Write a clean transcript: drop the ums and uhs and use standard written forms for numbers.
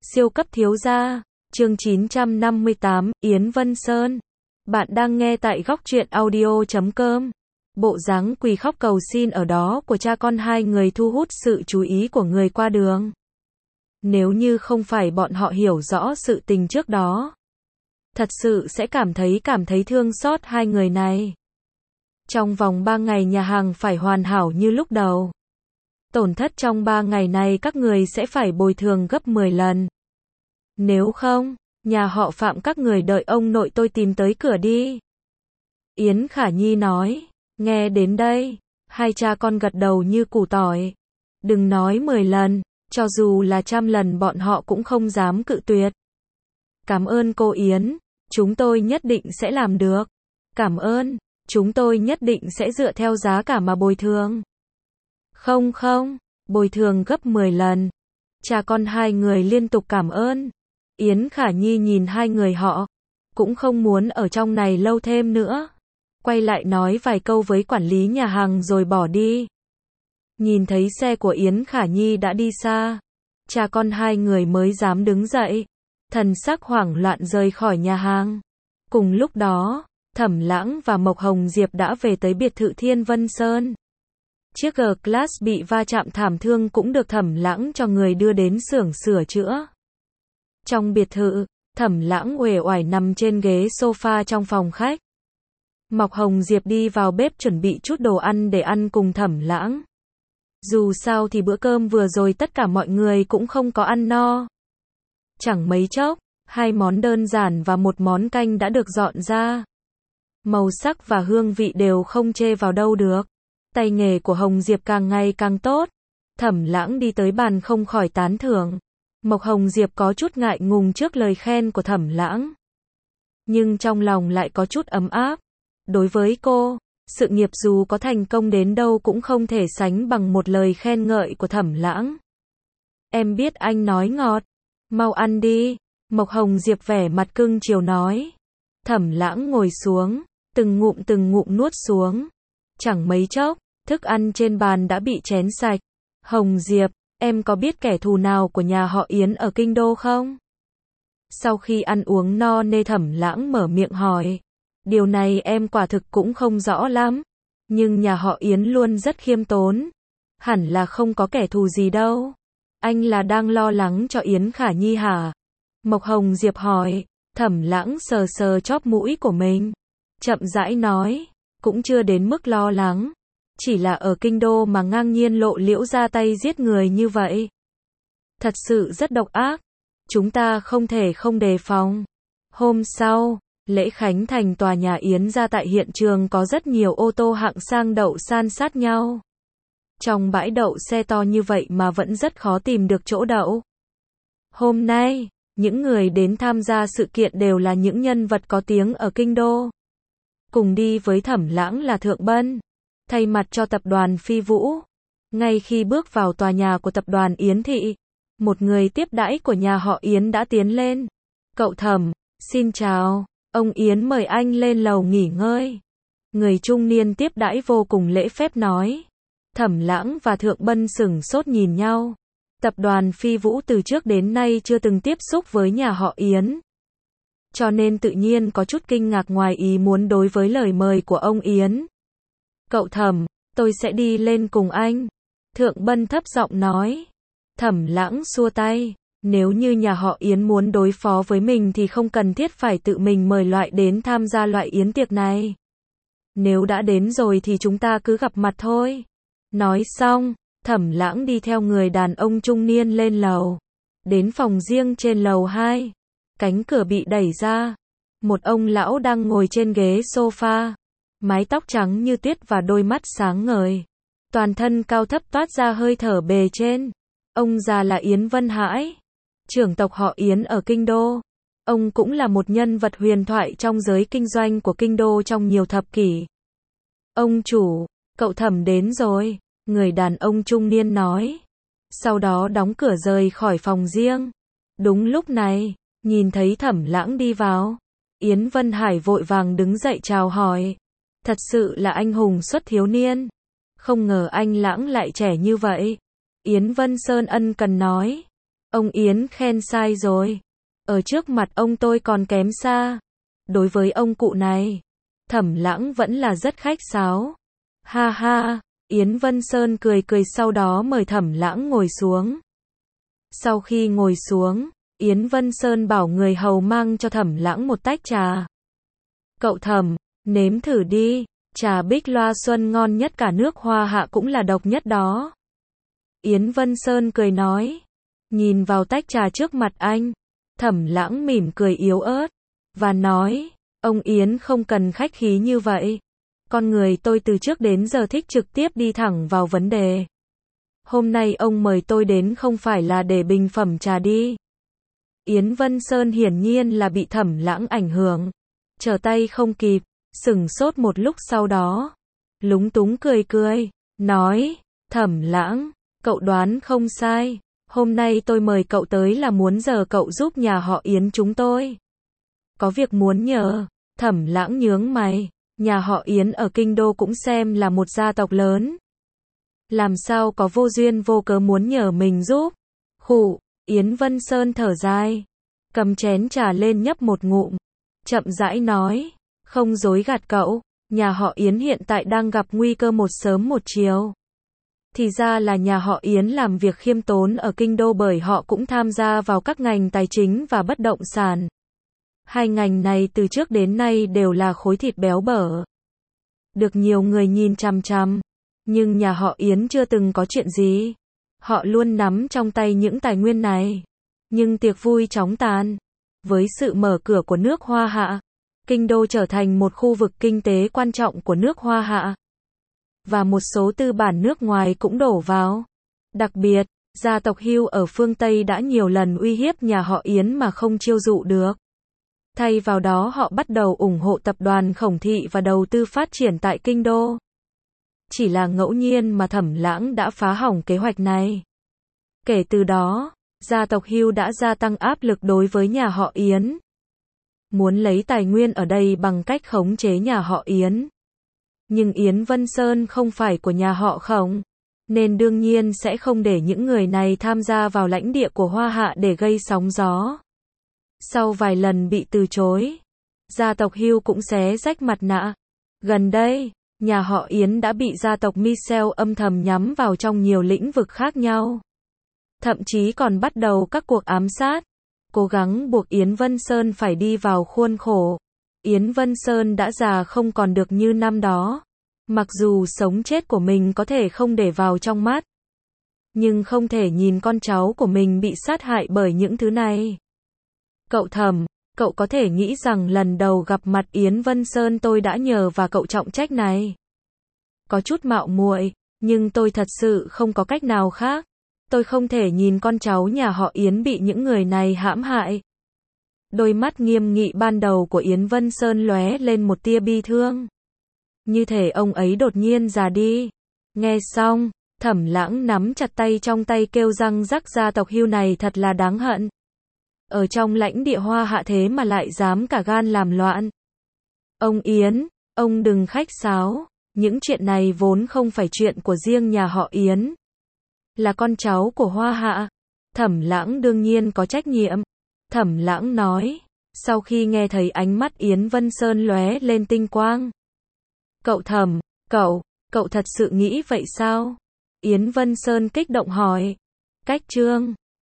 Siêu cấp thiếu gia, chương 958, Yến Vân Sơn. Bạn đang nghe tại góc truyện audio.com. Bộ dáng quỳ khóc cầu xin ở đó của cha con hai người thu hút sự chú ý của người qua đường. Nếu như không phải bọn họ hiểu rõ sự tình trước đó, thật sự sẽ cảm thấy thương xót hai người này. Trong vòng 3 ngày nhà hàng phải hoàn hảo như lúc đầu. Tổn thất trong 3 ngày này các người sẽ phải bồi thường gấp 10 lần. Nếu không, nhà họ Phạm các người đợi ông nội tôi tìm tới cửa đi. Yến Khả Nhi nói, nghe đến đây, hai cha con gật đầu như củ tỏi. Đừng nói 10 lần, cho dù là 100 lần bọn họ cũng không dám cự tuyệt. Cảm ơn cô Yến, chúng tôi nhất định sẽ làm được. Cảm ơn, chúng tôi nhất định sẽ dựa theo giá cả mà bồi thường. Không, bồi thường gấp 10 lần. Cha con hai người liên tục cảm ơn. Yến Khả Nhi nhìn hai người họ, cũng không muốn ở trong này lâu thêm nữa. Quay lại nói vài câu với quản lý nhà hàng rồi bỏ đi. Nhìn thấy xe của Yến Khả Nhi đã đi xa, cha con hai người mới dám đứng dậy, thần sắc hoảng loạn rời khỏi nhà hàng. Cùng lúc đó, Thẩm Lãng và Mộc Hồng Diệp đã về tới biệt thự Thiên Vân Sơn. Chiếc G-Class bị va chạm thảm thương cũng được Thẩm Lãng cho người đưa đến xưởng sửa chữa. Trong biệt thự, Thẩm Lãng uể oải nằm trên ghế sofa trong phòng khách. Mộc Hồng Diệp đi vào bếp chuẩn bị chút đồ ăn để ăn cùng Thẩm Lãng. Dù sao thì bữa cơm vừa rồi tất cả mọi người cũng không có ăn no. Chẳng mấy chốc, 2 món đơn giản và 1 món canh đã được dọn ra. Màu sắc và hương vị đều không chê vào đâu được. Tay nghề của Hồng Diệp càng ngày càng tốt. Thẩm Lãng đi tới bàn không khỏi tán thưởng. Mộc Hồng Diệp có chút ngại ngùng trước lời khen của Thẩm Lãng. Nhưng trong lòng lại có chút ấm áp. Đối với cô, sự nghiệp dù có thành công đến đâu cũng không thể sánh bằng một lời khen ngợi của Thẩm Lãng. Em biết anh nói ngọt. Mau ăn đi. Mộc Hồng Diệp vẻ mặt cưng chiều nói. Thẩm Lãng ngồi xuống, từng ngụm nuốt xuống. Chẳng mấy chốc, thức ăn trên bàn đã bị chén sạch. Hồng Diệp, em có biết kẻ thù nào của nhà họ Yến ở Kinh Đô không? Sau khi ăn uống no nê Thẩm Lãng mở miệng hỏi. Điều này em quả thực cũng không rõ lắm. Nhưng nhà họ Yến luôn rất khiêm tốn. Hẳn là không có kẻ thù gì đâu. Anh là đang lo lắng cho Yến Khả Nhi hả? Mộc Hồng Diệp hỏi. Thẩm Lãng sờ sờ chóp mũi của mình. Chậm rãi nói. Cũng chưa đến mức lo lắng. Chỉ là ở Kinh Đô mà ngang nhiên lộ liễu ra tay giết người như vậy. Thật sự rất độc ác. Chúng ta không thể không đề phòng. Hôm sau, lễ khánh thành tòa nhà Yến gia tại hiện trường có rất nhiều ô tô hạng sang đậu san sát nhau. Trong bãi đậu xe to như vậy mà vẫn rất khó tìm được chỗ đậu. Hôm nay, những người đến tham gia sự kiện đều là những nhân vật có tiếng ở Kinh Đô. Cùng đi với Thẩm Lãng là Thượng Bân, thay mặt cho tập đoàn Phi Vũ. Ngay khi bước vào tòa nhà của tập đoàn Yến Thị, một người tiếp đãi của nhà họ Yến đã tiến lên. Cậu Thẩm, xin chào, ông Yến mời anh lên lầu nghỉ ngơi. Người trung niên tiếp đãi vô cùng lễ phép nói. Thẩm Lãng và Thượng Bân sửng sốt nhìn nhau. Tập đoàn Phi Vũ từ trước đến nay chưa từng tiếp xúc với nhà họ Yến. Cho nên tự nhiên có chút kinh ngạc ngoài ý muốn đối với lời mời của ông Yến. Cậu Thẩm, tôi sẽ đi lên cùng anh. Thượng Bân thấp giọng nói. Thẩm Lãng xua tay. Nếu như nhà họ Yến muốn đối phó với mình thì không cần thiết phải tự mình mời loại đến tham gia loại yến tiệc này. Nếu đã đến rồi thì chúng ta cứ gặp mặt thôi. Nói xong, Thẩm Lãng đi theo người đàn ông trung niên lên lầu. Đến phòng riêng trên lầu 2. Cánh cửa bị đẩy ra. Một ông lão đang ngồi trên ghế sofa. Mái tóc trắng như tuyết và đôi mắt sáng ngời. Toàn thân cao thấp toát ra hơi thở bề trên. Ông già là Yến Vân Hải, trưởng tộc họ Yến ở Kinh Đô. Ông cũng là một nhân vật huyền thoại trong giới kinh doanh của Kinh Đô trong nhiều thập kỷ. Ông chủ, cậu Thẩm đến rồi, người đàn ông trung niên nói. Sau đó đóng cửa rời khỏi phòng riêng. Đúng lúc này, nhìn thấy Thẩm Lãng đi vào, Yến Vân Hải vội vàng đứng dậy chào hỏi. Thật sự là anh hùng xuất thiếu niên. Không ngờ anh Lãng lại trẻ như vậy. Yến Vân Sơn ân cần nói. Ông Yến khen sai rồi. Ở trước mặt ông tôi còn kém xa. Đối với ông cụ này, Thẩm Lãng vẫn là rất khách sáo. Ha ha, Yến Vân Sơn cười cười sau đó mời Thẩm Lãng ngồi xuống. Sau khi ngồi xuống, Yến Vân Sơn bảo người hầu mang cho Thẩm Lãng một tách trà. Cậu Thẩm, nếm thử đi, trà Bích Loa Xuân ngon nhất cả nước Hoa Hạ cũng là độc nhất đó. Yến Vân Sơn cười nói. Nhìn vào tách trà trước mặt anh, Thẩm Lãng mỉm cười yếu ớt, và nói, ông Yến không cần khách khí như vậy. Con người tôi từ trước đến giờ thích trực tiếp đi thẳng vào vấn đề. Hôm nay ông mời tôi đến không phải là để bình phẩm trà đi. Yến Vân Sơn hiển nhiên là bị Thẩm Lãng ảnh hưởng. Trở tay không kịp, sửng sốt một lúc sau đó. Lúng túng cười cười, nói, Thẩm Lãng, cậu đoán không sai. Hôm nay tôi mời cậu tới là muốn nhờ cậu giúp nhà họ Yến chúng tôi. Có việc muốn nhờ. Thẩm Lãng nhướng mày. Nhà họ Yến ở Kinh Đô cũng xem là một gia tộc lớn. Làm sao có vô duyên vô cớ muốn nhờ mình giúp. Khụ, Yến Vân Sơn thở dài. Cầm chén trà lên nhấp một ngụm. Chậm rãi nói. Không dối gạt cậu. Nhà họ Yến hiện tại đang gặp nguy cơ một sớm một chiều. Thì ra là nhà họ Yến làm việc khiêm tốn ở Kinh Đô bởi họ cũng tham gia vào các ngành tài chính và bất động sản. Hai ngành này từ trước đến nay đều là khối thịt béo bở. Được nhiều người nhìn chằm chằm. Nhưng nhà họ Yến chưa từng có chuyện gì. Họ luôn nắm trong tay những tài nguyên này. Nhưng tiệc vui chóng tàn. Với sự mở cửa của nước Hoa Hạ, Kinh Đô trở thành một khu vực kinh tế quan trọng của nước Hoa Hạ. Và một số tư bản nước ngoài cũng đổ vào. Đặc biệt, gia tộc Hưu ở phương Tây đã nhiều lần uy hiếp nhà họ Yến mà không chiêu dụ được. Thay vào đó họ bắt đầu ủng hộ tập đoàn Khổng Thị và đầu tư phát triển tại Kinh Đô. Chỉ là ngẫu nhiên mà Thẩm Lãng đã phá hỏng kế hoạch này. Kể từ đó, gia tộc Hưu đã gia tăng áp lực đối với nhà họ Yến. Muốn lấy tài nguyên ở đây bằng cách khống chế nhà họ Yến. Nhưng Yến Vân Sơn không phải của nhà họ Khổng, nên đương nhiên sẽ không để những người này tham gia vào lãnh địa của Hoa Hạ để gây sóng gió. Sau vài lần bị từ chối, gia tộc Hưu cũng xé rách mặt nạ. Gần đây, nhà họ Yến đã bị gia tộc Michel âm thầm nhắm vào trong nhiều lĩnh vực khác nhau. Thậm chí còn bắt đầu các cuộc ám sát, cố gắng buộc Yến Vân Sơn phải đi vào khuôn khổ. Yến Vân Sơn đã già không còn được như năm đó. Mặc dù sống chết của mình có thể không để vào trong mắt, nhưng không thể nhìn con cháu của mình bị sát hại bởi những thứ này. Cậu Thẩm, cậu có thể nghĩ rằng lần đầu gặp mặt Yến Vân Sơn tôi đã nhờ và cậu trọng trách này. Có chút mạo muội, nhưng tôi thật sự không có cách nào khác. Tôi không thể nhìn con cháu nhà họ Yến bị những người này hãm hại. Đôi mắt nghiêm nghị ban đầu của Yến Vân Sơn lóe lên một tia bi thương. Như thể ông ấy đột nhiên già đi. Nghe xong, Thẩm Lãng nắm chặt tay trong tay kêu răng rắc, gia tộc Hưu này thật là đáng hận. Ở trong lãnh địa Hoa Hạ thế mà lại dám cả gan làm loạn. Ông Yến, ông đừng khách sáo. Những chuyện này vốn không phải chuyện của riêng nhà họ Yến. Là con cháu của Hoa Hạ. Thẩm Lãng đương nhiên có trách nhiệm. Thẩm Lãng nói. Sau khi nghe thấy ánh mắt Yến Vân Sơn lóe lên tinh quang. Cậu Thẩm, cậu thật sự nghĩ vậy sao? Yến Vân Sơn kích động hỏi. Cách chương